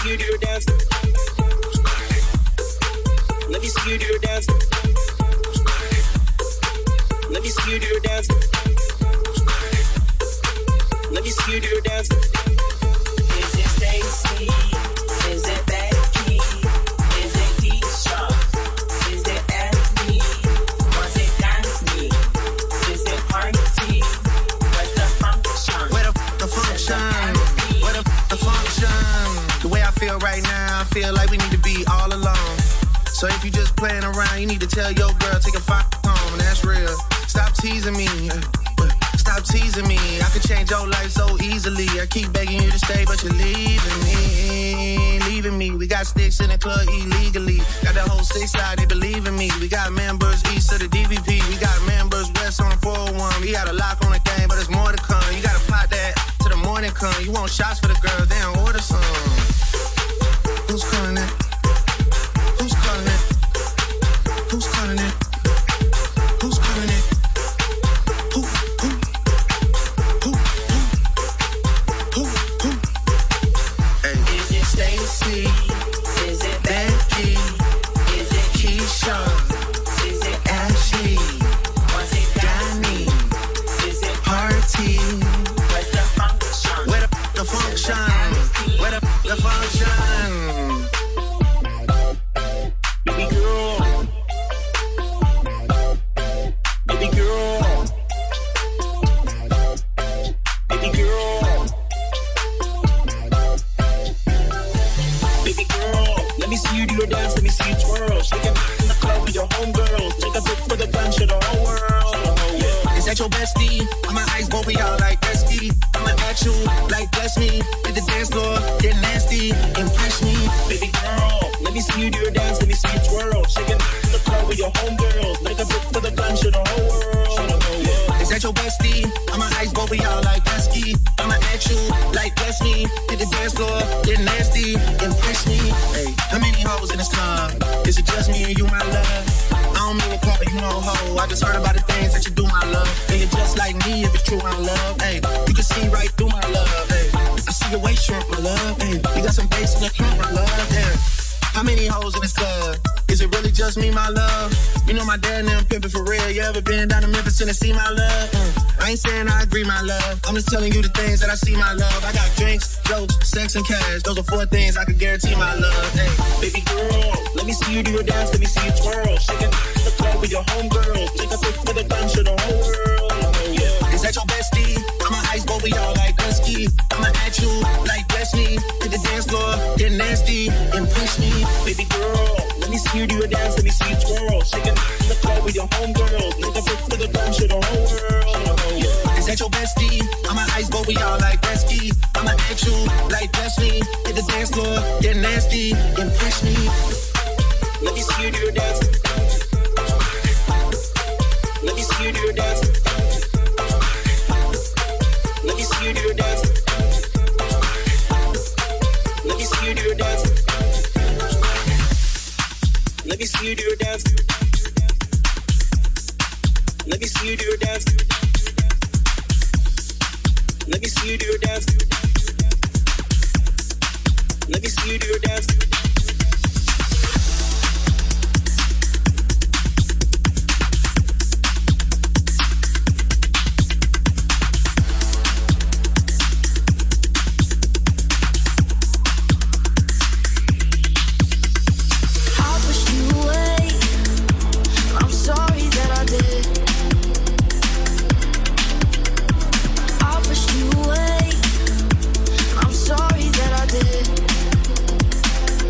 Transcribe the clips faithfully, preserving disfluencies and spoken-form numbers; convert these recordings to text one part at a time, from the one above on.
see you do your dance. Let me see you do your dance. Let me see you do your dance. Let me see you do your dance. Is it Stacy? Is it Becky? Is it Keisha? Is it Anthony? Was it Daphne? Is it Party? Where's the function? Where the f- the function? Where the f- the function? The way I feel right now, I feel like we need to be all alone. So if you just playing around, you need to tell your girl, take a f- home, and that's real. Stop teasing me. Stop teasing me. I could change your life so easily. I keep begging you to stay, but you're leaving me. Leaving me. We got sticks in the club illegally. Got the whole six side, they believe in me. We got members east of the D V P. We got members west on the four oh one. We got a lock on the game, but there's more to come. You gotta pot that to the morning come. You want shots for the girls, then order some. Who's calling it? Who's calling it? Who's calling it? Who's calling it? Who, who, who, who, who, who? Hey. Is it Stacy? Is it Becky? Is it Keisha? Is it Ashley? Was it Danny? Is it Party? Where's the function? Where the, the function? Where the, the function? Baby girl. Baby girl. Baby girl. Baby girl. Let me see you do your dance. Let me see you twirl. Shake it in the club with your homegirls. Take a pic for the gun, show the whole world. Is that your bestie? I'ma ice both of y'all like Esky. I'ma at you like bless me. Hit the dance floor, get nasty, impress me. Baby girl. Let me see you do your dance. Let me see you twirl. Shake it in the club with your homegirls. Take a pic for the gun, show the whole world. Is that your bestie? I'ma ice both of y'all like Esky. I'ma at you like bless me. Hit the dance floor, get nasty, impress me. Hey, how many hoes in this club? Is it just me and you, my love? I don't mean to call you no hoe. I just heard about the things that you do, my love. And you're just like me if it's true, my love. Hey, you can see right through my love. Hey, I see your waist shrunk, my love. Hey, you got some bass in the trunk, my love. Hey, how many hoes in this club? Is it really just me, my love? You know my dad and them pimpin' for real. You ever been down to Memphis, Tennessee, my love? Mm. I ain't saying I agree, my love. I'm just telling you the things that I see, my love. I got drinks, jokes, sex, and cash. Those are four things I could guarantee, my love. Hey, baby girl, let me see you do your dance. Let me see you twirl. Shake it in the club with your homegirls. Take a pic for the gun, show the whole world. Yeah. Is that your bestie? I'ma ice both of y'all like Husky. I'ma at you like bless me. Hit the dance floor, get nasty, impress me. Baby girl, let me see you do your dance. Let me see you twirl. Shake it in the club with your homegirls. Take a pic for the gun, show the whole world. Yeah. Is that your bestie? I'ma ice both of y'all like Husky. I'ma at you like bless me. Hit the dance floor, get nasty, impress me. Let me see you do your dance. Let me see you do your dance. Let me see you do your dance. Let me see you do your dance. Let me see you do your dance. Let me see you do your dance. Let me see you do your dance. Let me see you do your dance. Sorry that I did.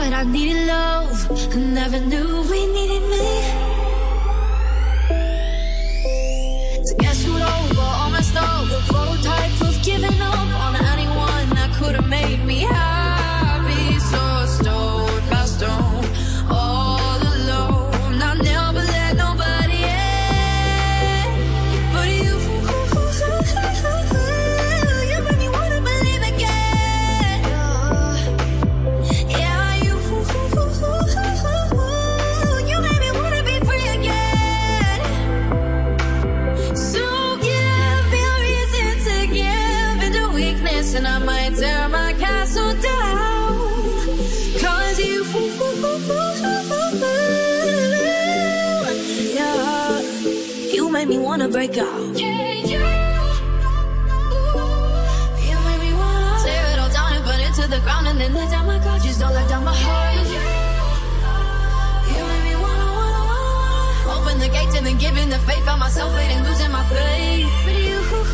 that I needed love, I never knew we needed me. To get screwed over, all messed up, the prototype of giving up on anyone that could have made me happy. So stone by stone, all alone, I never let nobody in. But you, you made me wanna believe again. Yeah, you, you made me wanna be free again. So give me a reason to give into weakness, and I might tear my castle down. Cause you, yeah, you made me wanna break out. Yeah, you, you made me wanna tear it all down and burn it to the ground, and then let down my guard. Just don't let down my heart. You made me wanna, wanna, wanna open the gates and then giving the faith. Found myself waiting, losing my faith. But you,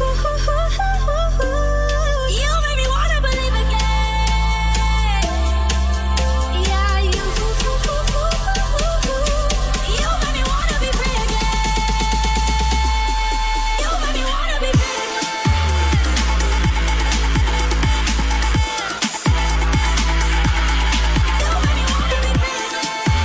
you made me wanna believe again. Yeah, you, you made me wanna be free again. You made me wanna be free again. You made me wanna be free again.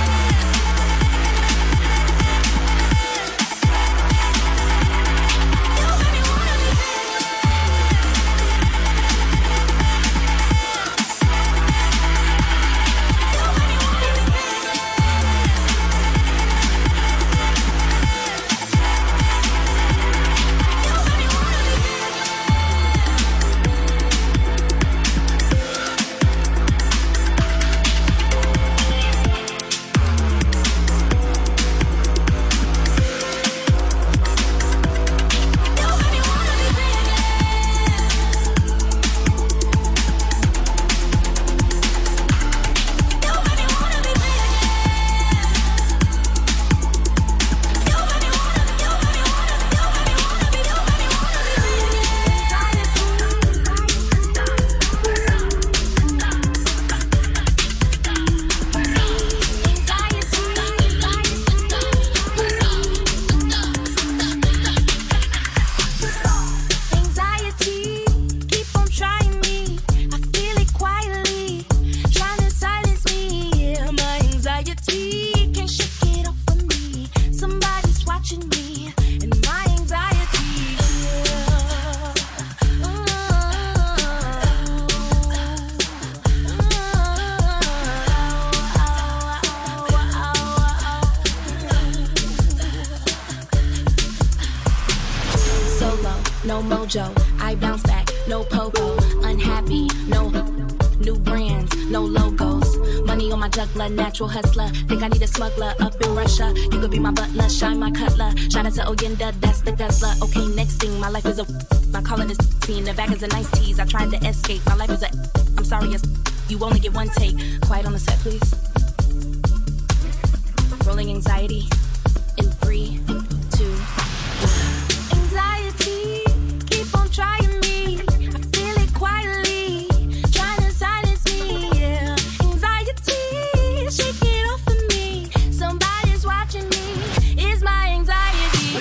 Anxiety, keep on trying me. I feel it quietly, trying to silence me. Yeah, my anxiety can't shake it off of me. Somebody's watching me, and my anxiety. Solo, no mojo, I bounce back, no popo. Unhappy, no new brands, no logos. Money on my juggler, natural hustler. Think I need a smuggler up in Russia. You could be my butler, shine my cutler. Shout out to Oyenda, that's the guzzler. Okay, next thing, my life is a. My calling is in the back is a nice tease. I tried to escape, my life is a. I'm sorry, it's, you only get one take. Quiet on the set, please. Rolling anxiety in three, two. Anxiety, keep on trying me. I feel it quietly, trying to silence me. Yeah, anxiety, shake it off of me. Somebody's watching me. It's my anxiety.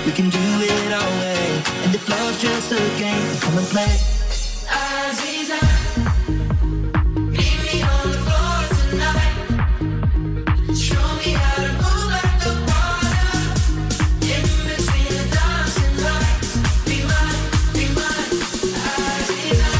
We can do it our way. And if love's just a game, come and play. Aziza, meet me on the floor tonight. Show me how to move like the water. In between the dancing lights. Be mine, be mine, Aziza.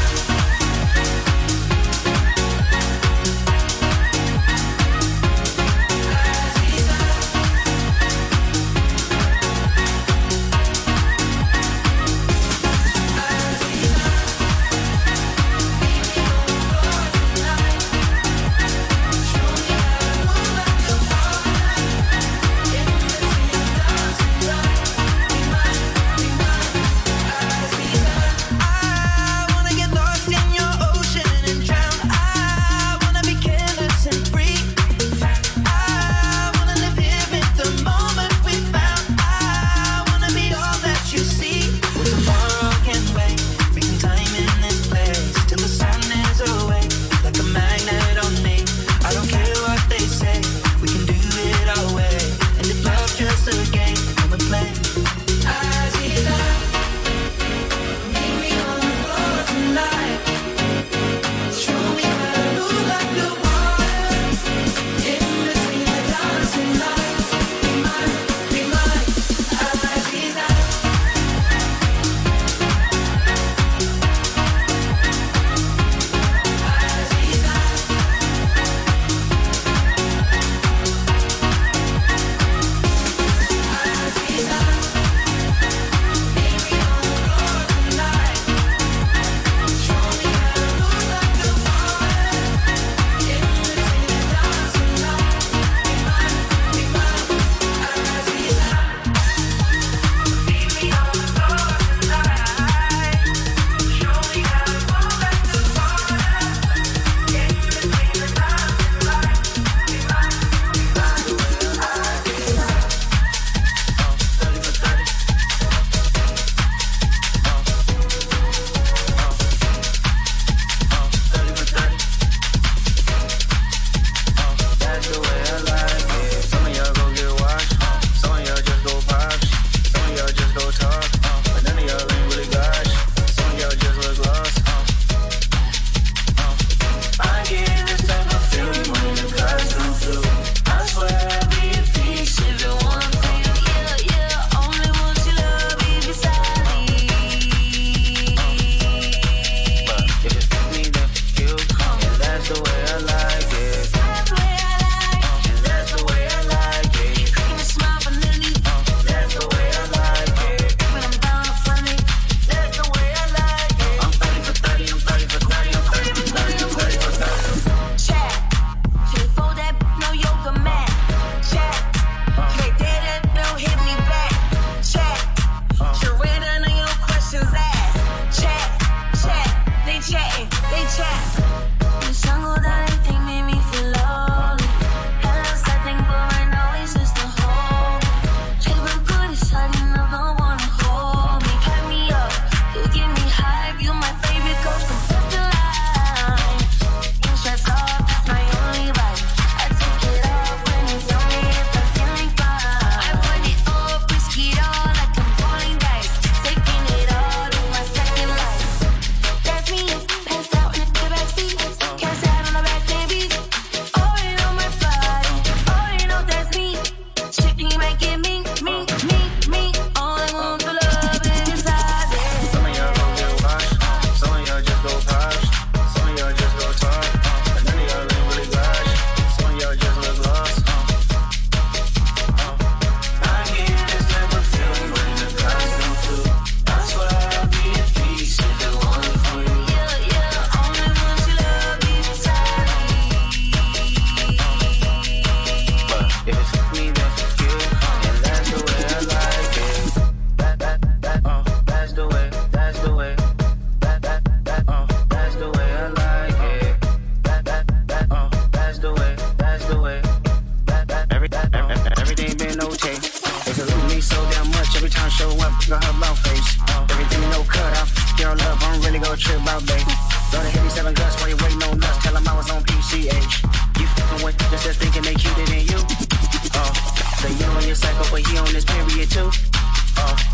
he on his period too. Uh,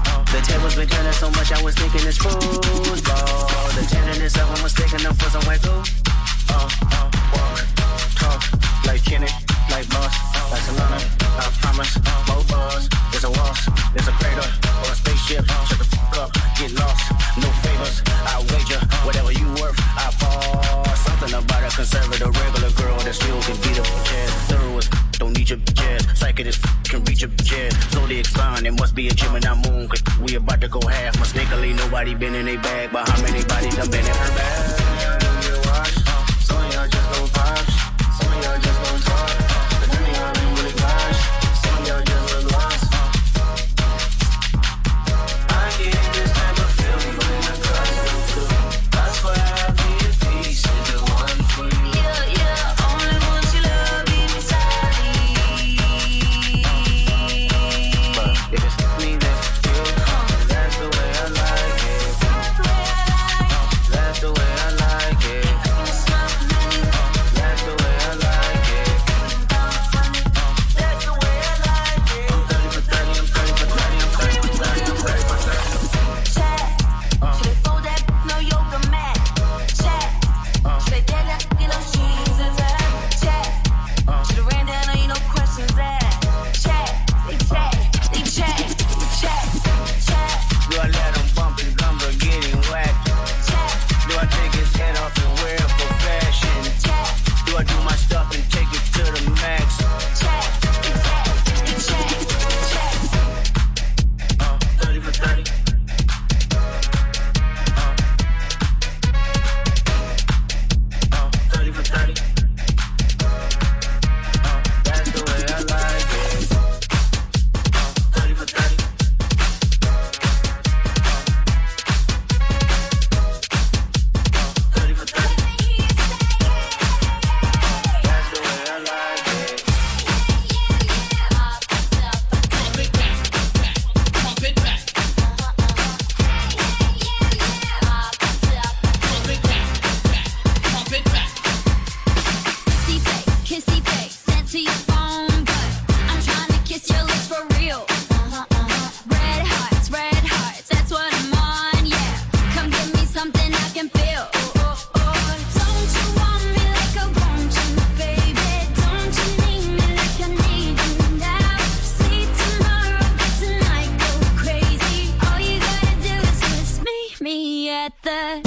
tables been turning so much, I was thinking it's football. The tenderness of them was taking them for some way cool. Uh, uh, walk, talk, like Kenny, like Boss, like Solana. I promise, more bars. There's a waltz, there's a crater, or a spaceship. Shut the fuck up, get lost. No favors, I wager. Whatever you worth, I fall. Something about a conservative, regular girl that still can beat up a jazz. Thorough as don't need your jazz. Psychic as can reach your jazz. Zodiac sign, it must be a Gemini moon. Cause we about to go half. Mistakenly, nobody been in a bag. But how many bodies done been in her bag? Some of y'all don't get washed. Some of y'all just gon' pops. Some of y'all just gon' talk. But none of y'all ain't really gosh. Some of y'all just look lost. I get this type of feeling when I got you too. That's why I be a piece of the one for you. Yeah, yeah, only want your love inside me. But if it's me, then you. That's the way I like it. That's the way I like it. That's the way I like it. That's the way I like it. I'm thirty for thirty, I'm thirty for thirty, I'm thirty for thirty, I'm thirty for thirty. Chat, should they fold that no yoga mat? Chat, should they get that get those jeans and that? Chat, should have ran down on you no questions asked. Chat, they chat, they chat, they chat, chat, Do I let him bump his gums or get him whacked? chat, Do I take his head off and wear it for fashion? chat, Do I do my stuff and take it to the max? chat, they chat, they chat, chat. Uh, thirty for thirty. Uh, thirty for thirty. Uh, that's the way I like it. Uh, thirty for thirty. Uh, thirty for thirty. That's the way I like it. Kissy face, kissy face, sent to your phone, but I'm trying to kiss your lips for real. Red hearts, red hearts, that's what I'm on, yeah. Come give me something I can feel. Don't you want me like I want you, baby? Don't you need me like I need you now? See tomorrow, but tonight go crazy. All you gotta do is just meet me at the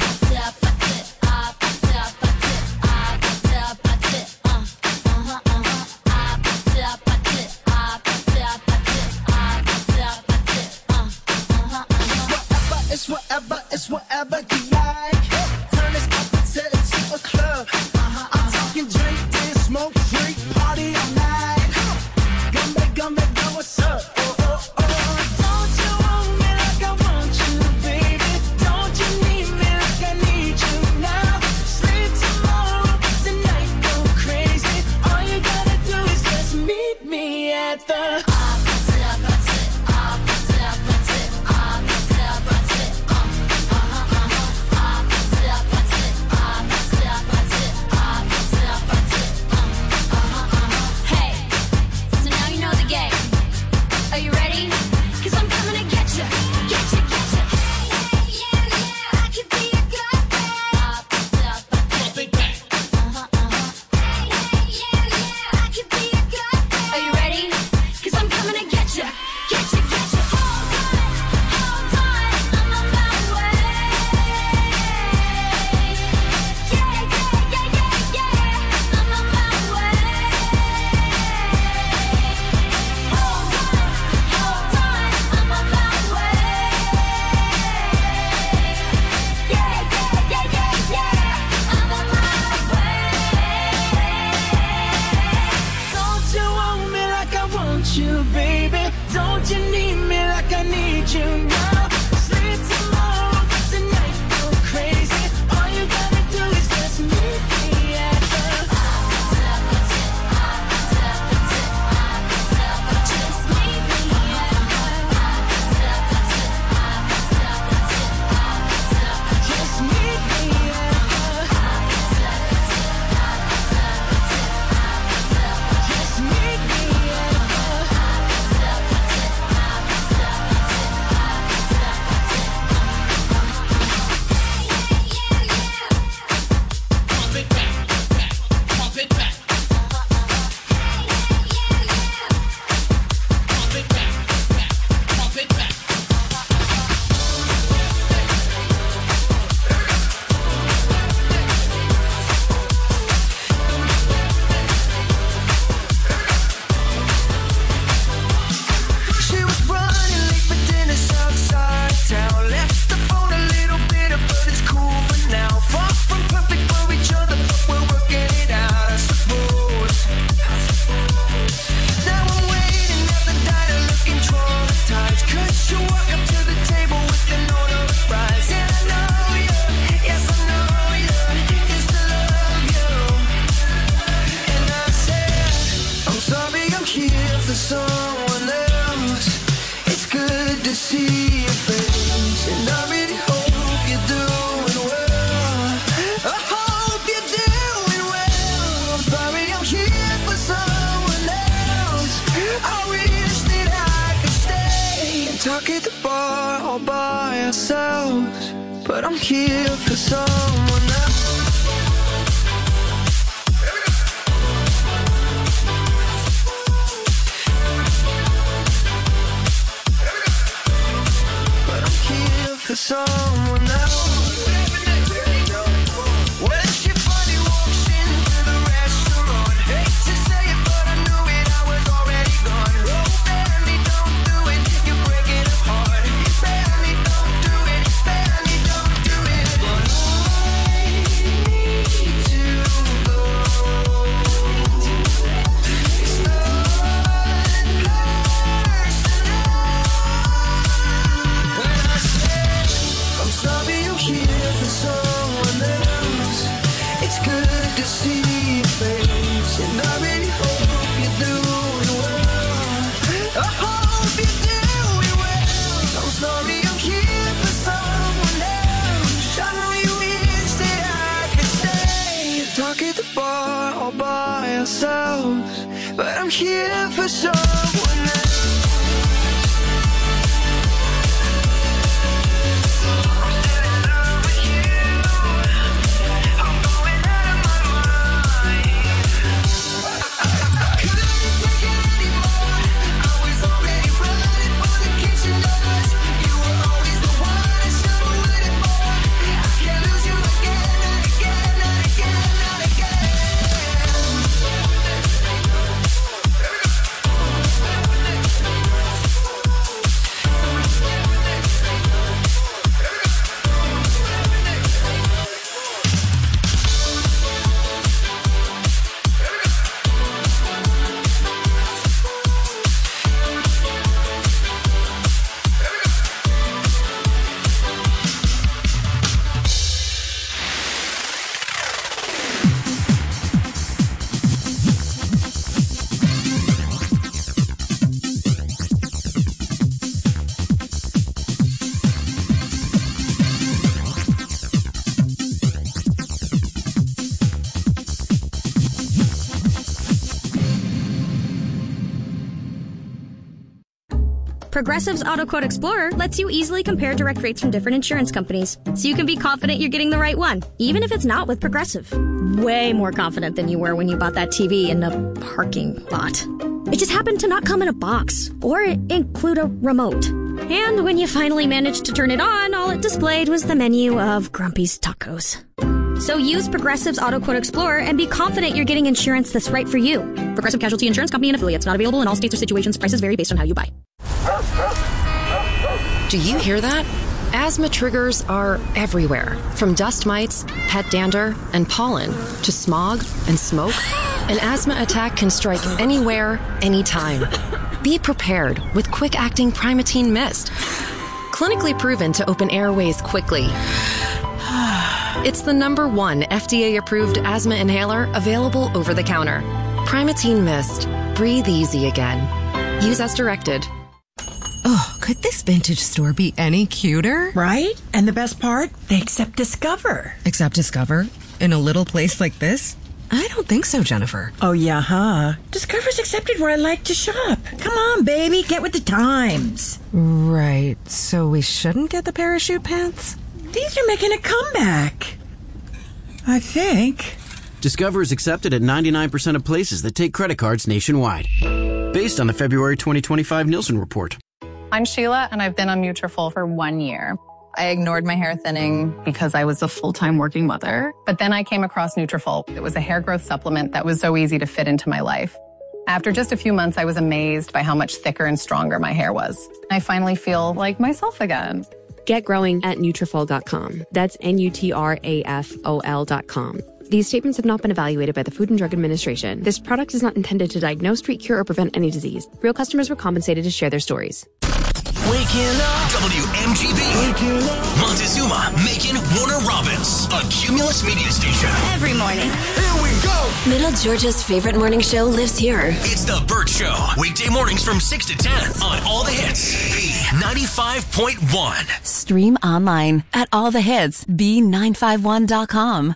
It's whatever, it's whatever you like. Turn this up until it's to a club. I'm talking drink, dance, smoke, freak, party all night. Gumbe, gumbe, go, what's up? Oh, oh, oh. Don't you want me like I want you, baby? Don't you need me like I need you now? Sleep tomorrow, tonight go crazy. All you gotta do is just meet me at the bar all by ourselves, but I'm here for someone else. But I'm here for someone else. When she finally walks into the restaurant, hate to say it, but I knew it, I was already gone. Oh, barely don't do it, you're breaking apart. Barely don't do it, barely don't do it. But I need to go. It's not personal. When I say I'm sorry, I'm here for someone else. It's good to see your face, and I really hope you're doing well. I hope you're doing well. I'm sorry, I'm here for someone else. I know you wish that I could stay, talk at the bar all by ourselves, but I'm here for someone else. Progressive's Auto Quote Explorer lets you easily compare direct rates from different insurance companies, so you can be confident you're getting the right one, even if it's not with Progressive. Way more confident than you were when you bought that T V in a parking lot. It just happened to not come in a box, or include a remote. And when you finally managed to turn it on, all it displayed was the menu of Grumpy's Tacos. So use Progressive's Auto Quote Explorer and be confident you're getting insurance that's right for you. Progressive Casualty Insurance Company and affiliates. Not available in all states or situations. Prices vary based on how you buy. Do you hear that? Asthma triggers are everywhere. From dust mites, pet dander, and pollen, to smog and smoke. An asthma attack can strike anywhere, anytime. Be prepared with quick-acting Primatene Mist. Clinically proven to open airways quickly. It's the number one F D A-approved asthma inhaler available over the counter. Primatene Mist. Breathe easy again. Use as directed. Oh, could this vintage store be any cuter? Right? And the best part? They accept Discover. Accept Discover? In a little place like this? I don't think so, Jennifer. Oh, yeah, huh? Discover's accepted where I like to shop. Come on, baby, get with the times. Right, so we shouldn't get the parachute pants? These are making a comeback. I think. Discover is accepted at ninety-nine percent of places that take credit cards nationwide. Based on the February twenty twenty-five Nielsen report. I'm Sheila, and I've been on Nutrafol for one year. I ignored my hair thinning because I was a full-time working mother. But then I came across Nutrafol. It was a hair growth supplement that was so easy to fit into my life. After just a few months, I was amazed by how much thicker and stronger my hair was. I finally feel like myself again. Get growing at Nutrafol dot com. That's N U T R A F O L dot com. These statements have not been evaluated by the Food and Drug Administration. This product is not intended to diagnose, treat, cure, or prevent any disease. Real customers were compensated to share their stories. Waking up. W M G B. Waking up. Montezuma, Macon, Warner Robins. A Cumulus media station. Every morning. Here we go. Middle Georgia's favorite morning show lives here. It's The Burt Show. Weekday mornings from six to ten on All the Hits. B ninety-five point one. Stream online at all the hits B nine five one dot com.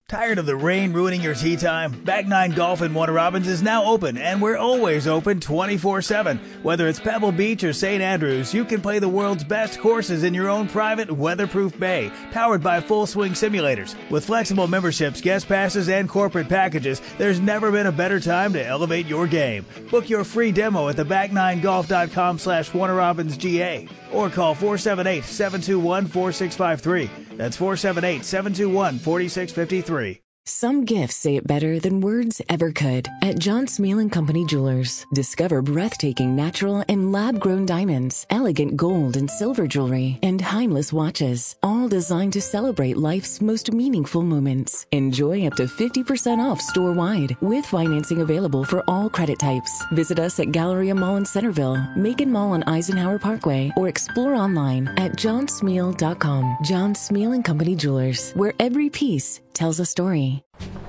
Tired of the rain ruining your tee time? Back nine Golf in Warner Robins is now open, and we're always open twenty-four seven. Whether it's Pebble Beach or Saint Andrews, you can play the world's best courses in your own private, weatherproof bay, powered by Full Swing Simulators. With flexible memberships, guest passes, and corporate packages, there's never been a better time to elevate your game. Book your free demo at the back nine golf dot com slash Warner Robins G A or call four seven eight, seven two one, four six five three. That's four seven eight, seven two one, four six five three. Some gifts say it better than words ever could. At John Smeal and Company Jewelers, discover breathtaking natural and lab-grown diamonds, elegant gold and silver jewelry, and timeless watches, all designed to celebrate life's most meaningful moments. Enjoy up to fifty percent off store-wide, with financing available for all credit types. Visit us at Galleria Mall in Centerville, Macon Mall on Eisenhower Parkway, or explore online at john smeal dot com. John Smeal and Company Jewelers, where every piece tells a story.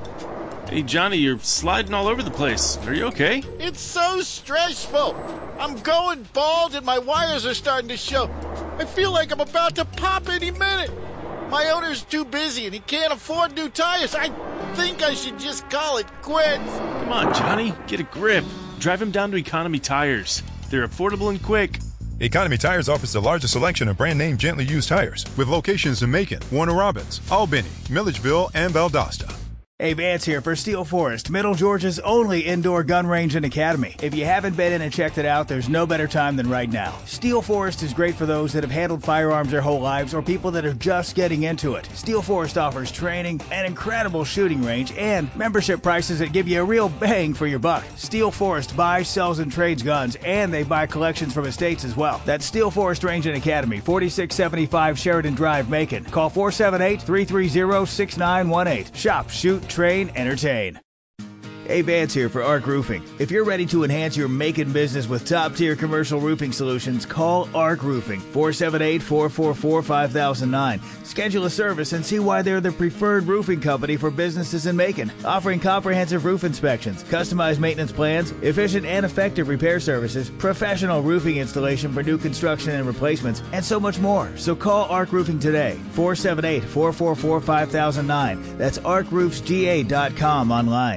Hey, Johnny, you're sliding all over the place. Are you okay? It's so stressful. I'm going bald and my wires are starting to show. I feel like I'm about to pop any minute. My owner's too busy and he can't afford new tires. I think I should just call it quits. Come on, Johnny, get a grip. Drive him down to Economy Tires. They're affordable and quick. Economy Tires offers the largest selection of brand-name gently used tires, with locations in Macon, Warner Robins, Albany, Milledgeville, and Valdosta. Hey, Vance here for Steel Forest, Middle Georgia's only indoor gun range and academy. If you haven't been in and checked it out, there's no better time than right now. Steel Forest is great for those that have handled firearms their whole lives or people that are just getting into it. Steel Forest offers training, an incredible shooting range, and membership prices that give you a real bang for your buck. Steel Forest buys, sells, and trades guns, and they buy collections from estates as well. That's Steel Forest Range and Academy, forty-six seventy-five Sheridan Drive, Macon. Call four seven eight, three three zero, six nine one eight. Shop, shoot, train, entertain. Hey, Vance here for Arc Roofing. If you're ready to enhance your Macon business with top-tier commercial roofing solutions, call Arc Roofing, four seven eight, four four four, five thousand nine. Schedule a service and see why they're the preferred roofing company for businesses in Macon, offering comprehensive roof inspections, customized maintenance plans, efficient and effective repair services, professional roofing installation for new construction and replacements, and so much more. So call Arc Roofing today, four seven eight, four four four, five thousand nine. That's arc roofs g a dot com online.